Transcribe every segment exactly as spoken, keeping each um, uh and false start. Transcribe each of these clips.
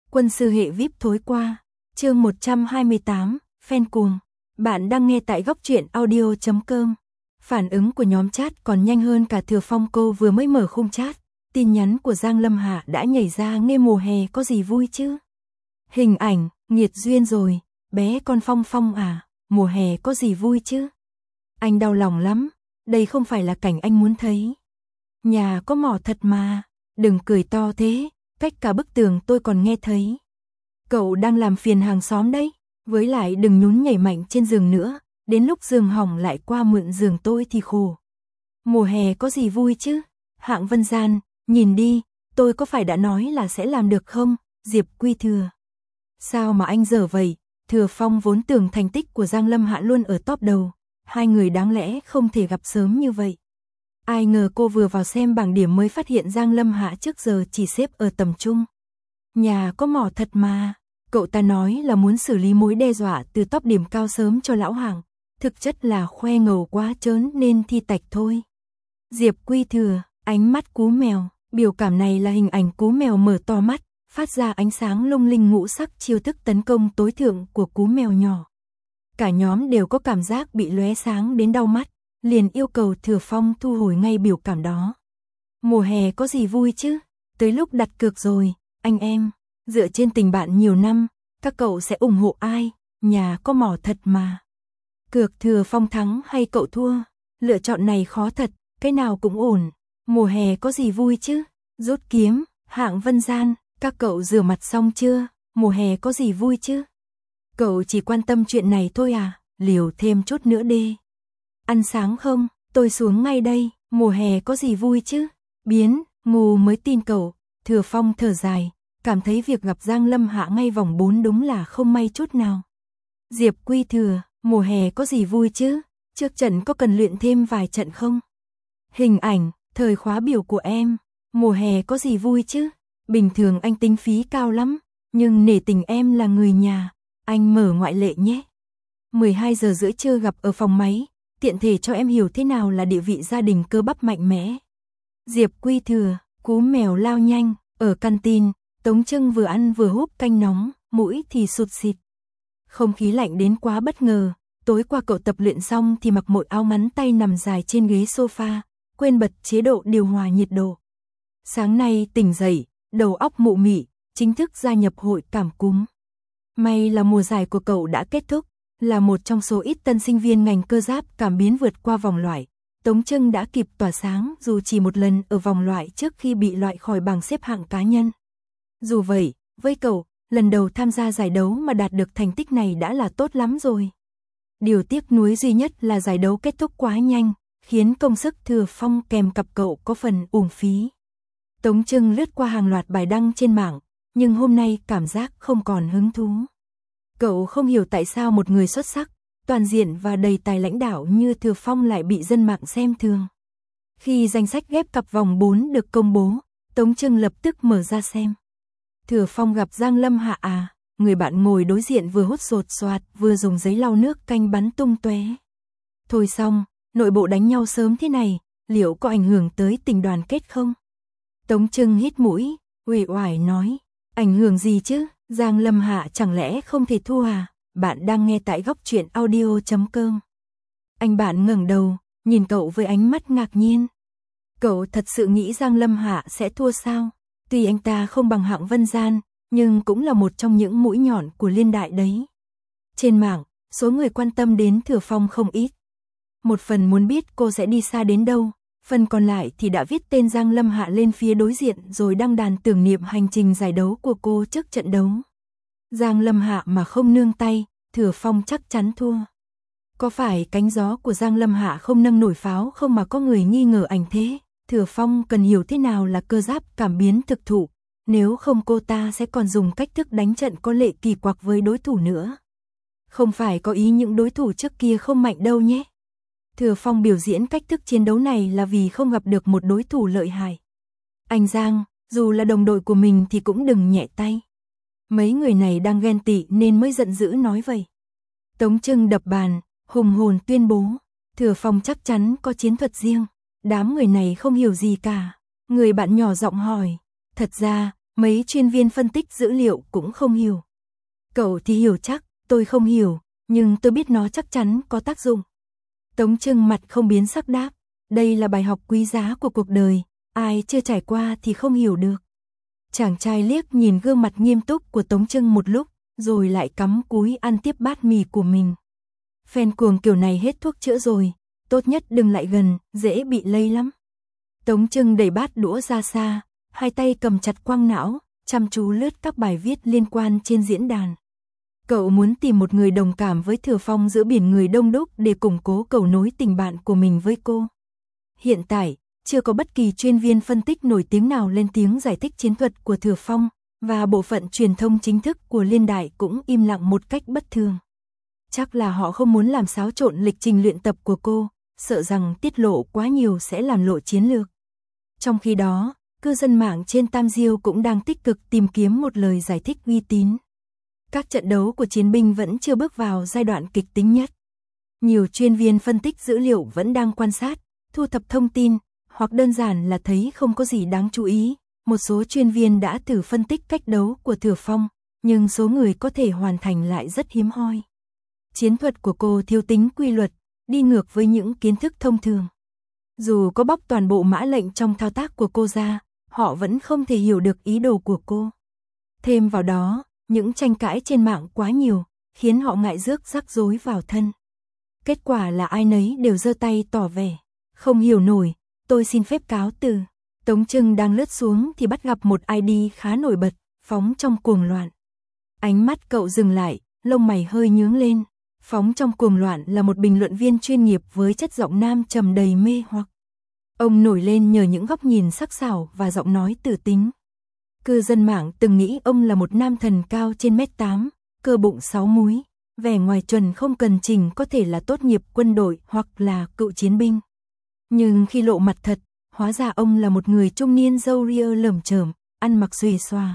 Quân sư hệ vi ai pi thối qua. Chương một trăm hai mươi tám, fan cuồng. Bạn đang nghe tại góc truyện audio chấm com. Phản ứng của nhóm chat còn nhanh hơn cả Thừa Phong, cô vừa mới mở khung chat. Tin nhắn của Giang Lâm Hạ đã nhảy ra, nghe mùa hè có gì vui chứ? Hình ảnh, nghiệt duyên rồi, bé con Phong Phong à, mùa hè có gì vui chứ? Anh đau lòng lắm, đây không phải là cảnh anh muốn thấy. Nhà có mỏ thật mà, đừng cười to thế, cách cả bức tường tôi còn nghe thấy. Cậu đang làm phiền hàng xóm đấy, với lại đừng nhún nhảy mạnh trên giường nữa, đến lúc giường hỏng lại qua mượn giường tôi thì khổ. Mùa hè có gì vui chứ? Hạng Vân Gian, nhìn đi, tôi có phải đã nói là sẽ làm được không? Diệp Quy Thừa. Sao mà anh dở vậy? Thừa Phong vốn tưởng thành tích của Giang Lâm Hạ luôn ở top đầu, hai người đáng lẽ không thể gặp sớm như vậy. Ai ngờ cô vừa vào xem bảng điểm mới phát hiện Giang Lâm Hạ trước giờ chỉ xếp ở tầm trung. Nhà có mỏ thật mà, cậu ta nói là muốn xử lý mối đe dọa từ top điểm cao sớm cho lão Hạng, thực chất là khoe ngầu quá trớn nên thi tạch thôi. Diệp Quy Thừa, ánh mắt cú mèo, biểu cảm này là hình ảnh cú mèo mở to mắt, phát ra ánh sáng lung linh ngũ sắc, chiêu thức tấn công tối thượng của cú mèo nhỏ. Cả nhóm đều có cảm giác bị lóe sáng đến đau mắt, liền yêu cầu Thừa Phong thu hồi ngay biểu cảm đó. Mùa hè có gì vui chứ? Tới lúc đặt cược rồi, anh em, dựa trên tình bạn nhiều năm, các cậu sẽ ủng hộ ai? Nhà có mỏ thật mà. Cược Thừa Phong thắng hay cậu thua? Lựa chọn này khó thật, cái nào cũng ổn. Mùa hè có gì vui chứ? Rút kiếm, Hạng Vân Gian, các cậu rửa mặt xong chưa? Mùa hè có gì vui chứ? Cậu chỉ quan tâm chuyện này thôi à? Liều thêm chút nữa đi. Ăn sáng không? Tôi xuống ngay đây. Mùa hè có gì vui chứ? Biến, ngu mới tin cậu. Thừa Phong thở dài, cảm thấy việc gặp Giang Lâm Hạ ngay vòng bốn đúng là không may chút nào. Diệp Quy Thừa, mùa hè có gì vui chứ? Trước trận có cần luyện thêm vài trận không? Hình ảnh, thời khóa biểu của em. Mùa hè có gì vui chứ? Bình thường anh tính phí cao lắm, nhưng nể tình em là người nhà, anh mở ngoại lệ nhé. mười hai giờ rưỡi trưa gặp ở phòng máy, tiện thể cho em hiểu thế nào là địa vị gia đình cơ bắp mạnh mẽ. Diệp Quy Thừa, cú mèo lao nhanh, ở canteen, Tống Trưng vừa ăn vừa húp canh nóng, mũi thì sụt xịt. Không khí lạnh đến quá bất ngờ, tối qua cậu tập luyện xong thì mặc một áo ngắn tay nằm dài trên ghế sofa, quên bật chế độ điều hòa nhiệt độ. Sáng nay tỉnh dậy, đầu óc mụ mị, chính thức gia nhập hội cảm cúm. May là mùa giải của cậu đã kết thúc, là một trong số ít tân sinh viên ngành cơ giáp cảm biến vượt qua vòng loại. Tống Trưng đã kịp tỏa sáng dù chỉ một lần ở vòng loại trước khi bị loại khỏi bảng xếp hạng cá nhân. Dù vậy, với cậu, lần đầu tham gia giải đấu mà đạt được thành tích này đã là tốt lắm rồi. Điều tiếc nuối duy nhất là giải đấu kết thúc quá nhanh, khiến công sức Thừa Phong kèm cặp cậu có phần uổng phí. Tống Trưng lướt qua hàng loạt bài đăng trên mạng, nhưng hôm nay cảm giác không còn hứng thú. Cậu không hiểu tại sao một người xuất sắc, toàn diện và đầy tài lãnh đạo như Thừa Phong lại bị dân mạng xem thường. Khi danh sách ghép cặp vòng bốn được công bố, Tống Trưng lập tức mở ra xem. Thừa Phong gặp Giang Lâm Hạ à, người bạn ngồi đối diện vừa hút sột soạt vừa dùng giấy lau nước canh bắn tung tóe. Thôi xong, nội bộ đánh nhau sớm thế này, liệu có ảnh hưởng tới tình đoàn kết không? Tống Trưng hít mũi, uể oải nói, ảnh hưởng gì chứ, Giang Lâm Hạ chẳng lẽ không thể thua à? Bạn đang nghe tại góc truyện audio chấm com. Anh bạn ngẩng đầu, nhìn cậu với ánh mắt ngạc nhiên. Cậu thật sự nghĩ Giang Lâm Hạ sẽ thua sao? Tuy anh ta không bằng Hạng Vân Gian, nhưng cũng là một trong những mũi nhọn của liên đại đấy. Trên mạng, số người quan tâm đến Thừa Phong không ít. Một phần muốn biết cô sẽ đi xa đến đâu, phần còn lại thì đã viết tên Giang Lâm Hạ lên phía đối diện rồi đăng đàn tưởng niệm hành trình giải đấu của cô trước trận đấu. Giang Lâm Hạ mà không nương tay, Thừa Phong chắc chắn thua. Có phải cánh gió của Giang Lâm Hạ không nâng nổi pháo không mà có người nghi ngờ ảnh thế? Thừa Phong cần hiểu thế nào là cơ giáp cảm biến thực thụ, nếu không cô ta sẽ còn dùng cách thức đánh trận có lệ kỳ quặc với đối thủ nữa. Không phải có ý những đối thủ trước kia không mạnh đâu nhé. Thừa Phong biểu diễn cách thức chiến đấu này là vì không gặp được một đối thủ lợi hại. Anh Giang, dù là đồng đội của mình thì cũng đừng nhẹ tay. Mấy người này đang ghen tị nên mới giận dữ nói vậy. Tống Trưng đập bàn, hùng hồn tuyên bố, Thừa Phong chắc chắn có chiến thuật riêng. Đám người này không hiểu gì cả. Người bạn nhỏ giọng hỏi, thật ra, Mấy chuyên viên phân tích dữ liệu cũng không hiểu. Cậu thì hiểu chắc, tôi không hiểu, nhưng tôi biết nó chắc chắn có tác dụng. Tống Trưng mặt không biến sắc đáp, đây là bài học quý giá của cuộc đời, ai chưa trải qua thì không hiểu được. Chàng trai liếc nhìn gương mặt nghiêm túc của Tống Trưng một lúc, rồi lại cắm cúi ăn tiếp bát mì của mình. Fan cuồng kiểu này hết thuốc chữa rồi, tốt nhất đừng lại gần, dễ bị lây lắm. Tống Trưng đẩy bát đũa ra xa, hai tay cầm chặt quang não, chăm chú lướt các bài viết liên quan trên diễn đàn. Cậu muốn tìm một người đồng cảm với Thừa Phong giữa biển người đông đúc để củng cố cầu nối tình bạn của mình với cô. Hiện tại, chưa có bất kỳ chuyên viên phân tích nổi tiếng nào lên tiếng giải thích chiến thuật của Thừa Phong, và bộ phận truyền thông chính thức của Liên Đại cũng im lặng một cách bất thường. Chắc là họ không muốn làm xáo trộn lịch trình luyện tập của cô, sợ rằng tiết lộ quá nhiều sẽ làm lộ chiến lược. Trong khi đó, cư dân mạng trên Tam Diêu cũng đang tích cực tìm kiếm một lời giải thích uy tín. Các trận đấu của chiến binh vẫn chưa bước vào giai đoạn kịch tính nhất. Nhiều chuyên viên phân tích dữ liệu vẫn đang quan sát, thu thập thông tin, hoặc đơn giản là thấy không có gì đáng chú ý. Một số chuyên viên đã thử phân tích cách đấu của Thừa Phong, nhưng số người có thể hoàn thành lại rất hiếm hoi. Chiến thuật của cô thiếu tính quy luật, đi ngược với những kiến thức thông thường. Dù có bóc toàn bộ mã lệnh trong thao tác của cô ra, họ vẫn không thể hiểu được ý đồ của cô. Thêm vào đó, những tranh cãi trên mạng quá nhiều, khiến họ ngại rước rắc rối vào thân. Kết quả là ai nấy đều giơ tay tỏ vẻ không hiểu nổi, tôi xin phép cáo từ. Tống Trưng đang lướt xuống thì bắt gặp một i đê khá nổi bật, Phóng trong cuồng loạn. Ánh mắt cậu dừng lại, lông mày hơi nhướng lên. Phóng trong cuồng loạn là một bình luận viên chuyên nghiệp với chất giọng nam trầm đầy mê hoặc. Ông nổi lên nhờ những góc nhìn sắc sảo và giọng nói tử tính. Cư dân mạng từng nghĩ ông là một nam thần cao trên mét tám, cơ bụng sáu múi, vẻ ngoài chuẩn không cần chỉnh, có thể là tốt nghiệp quân đội hoặc là cựu chiến binh. Nhưng khi lộ mặt thật, hóa ra ông là một người trung niên râu ria lởm chởm, ăn mặc xuề xòa.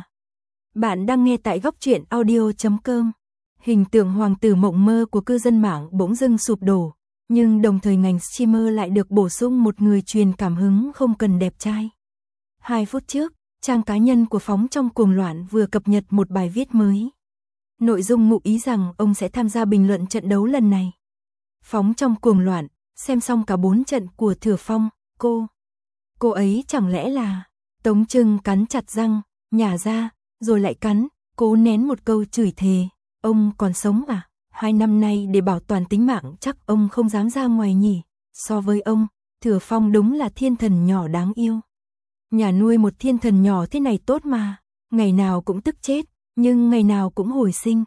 Bạn đang nghe tại góc truyện audio chấm com. Hình tượng hoàng tử mộng mơ của cư dân mạng bỗng dưng sụp đổ, nhưng đồng thời ngành streamer lại được bổ sung một người truyền cảm hứng không cần đẹp trai. Hai phút trước, trang cá nhân của Phóng trong cuồng loạn vừa cập nhật một bài viết mới. Nội dung ngụ ý rằng ông sẽ tham gia bình luận trận đấu lần này. Phóng trong cuồng loạn, xem xong cả bốn trận của Thừa Phong, cô. Cô ấy chẳng lẽ là... Tống Trưng cắn chặt răng, nhả ra, rồi lại cắn, cố nén một câu chửi thề. Ông còn sống à? Hai năm nay để bảo toàn tính mạng chắc ông không dám ra ngoài nhỉ. So với ông, Thừa Phong đúng là thiên thần nhỏ đáng yêu. Nhà nuôi một thiên thần nhỏ thế này tốt mà. Ngày nào cũng tức chết, nhưng ngày nào cũng hồi sinh.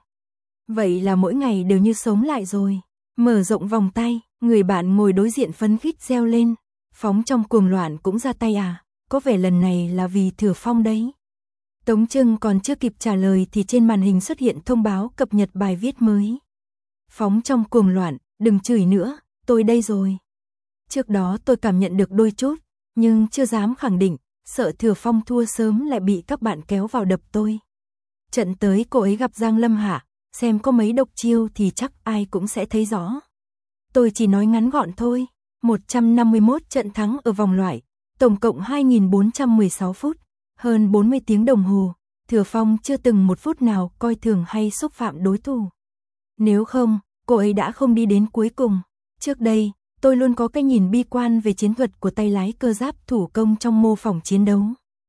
Vậy là mỗi ngày đều như sống lại rồi. Mở rộng vòng tay, người bạn ngồi đối diện phấn khích reo lên. Phóng trong cuồng loạn cũng ra tay à? Có vẻ lần này là vì Thừa Phong đấy. Tống Trưng còn chưa kịp trả lời thì trên màn hình xuất hiện thông báo cập nhật bài viết mới. Phóng trong cuồng loạn, đừng chửi nữa, tôi đây rồi. Trước đó tôi cảm nhận được đôi chút, nhưng chưa dám khẳng định, sợ Thừa Phong thua sớm lại bị các bạn kéo vào đập tôi. Trận tới cô ấy gặp Giang Lâm Hạ, xem có mấy độc chiêu thì chắc ai cũng sẽ thấy rõ. Tôi chỉ nói ngắn gọn thôi, một trăm năm mươi mốt trận thắng ở vòng loại, tổng cộng hai nghìn bốn trăm mười sáu phút, hơn bốn mươi tiếng đồng hồ, Thừa Phong chưa từng một phút nào coi thường hay xúc phạm đối thủ. Nếu không, cô ấy đã không đi đến cuối cùng. Trước đây, tôi luôn có cái nhìn bi quan về chiến thuật của tay lái cơ giáp thủ công trong mô phỏng chiến đấu.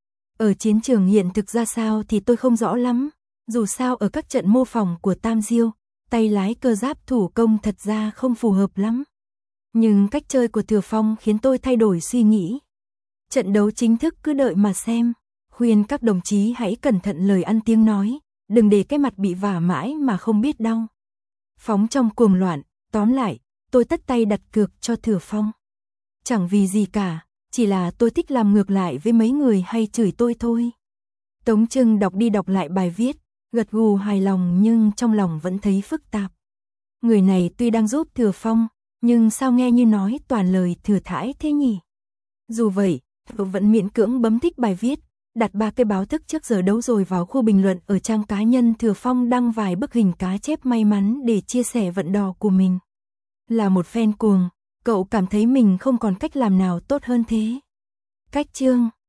Ở chiến trường hiện thực ra sao thì tôi không rõ lắm, dù sao ở các trận mô phỏng của Tam Diêu, tay lái cơ giáp thủ công thật ra không phù hợp lắm. Nhưng cách chơi của Thừa Phong khiến tôi thay đổi suy nghĩ. Trận đấu chính thức cứ đợi mà xem. Khuyên các đồng chí hãy cẩn thận lời ăn tiếng nói, đừng để cái mặt bị vả mãi mà không biết đau. Phóng trong cuồng loạn, tóm lại, tôi tất tay đặt cược cho Thừa Phong. Chẳng vì gì cả, chỉ là tôi thích làm ngược lại với mấy người hay chửi tôi thôi. Tống Trưng đọc đi đọc lại bài viết, gật gù hài lòng nhưng trong lòng vẫn thấy phức tạp. Người này tuy đang giúp Thừa Phong, nhưng sao nghe như nói toàn lời thừa thãi thế nhỉ? Dù vậy, tôi vẫn miễn cưỡng bấm thích bài viết, đặt ba cái báo thức trước giờ đấu rồi vào khu bình luận ở trang cá nhân Thừa Phong đăng vài bức hình cá chép may mắn để chia sẻ vận đò của mình. Là một fan cuồng, cậu cảm thấy mình không còn cách làm nào tốt hơn thế. Cách chương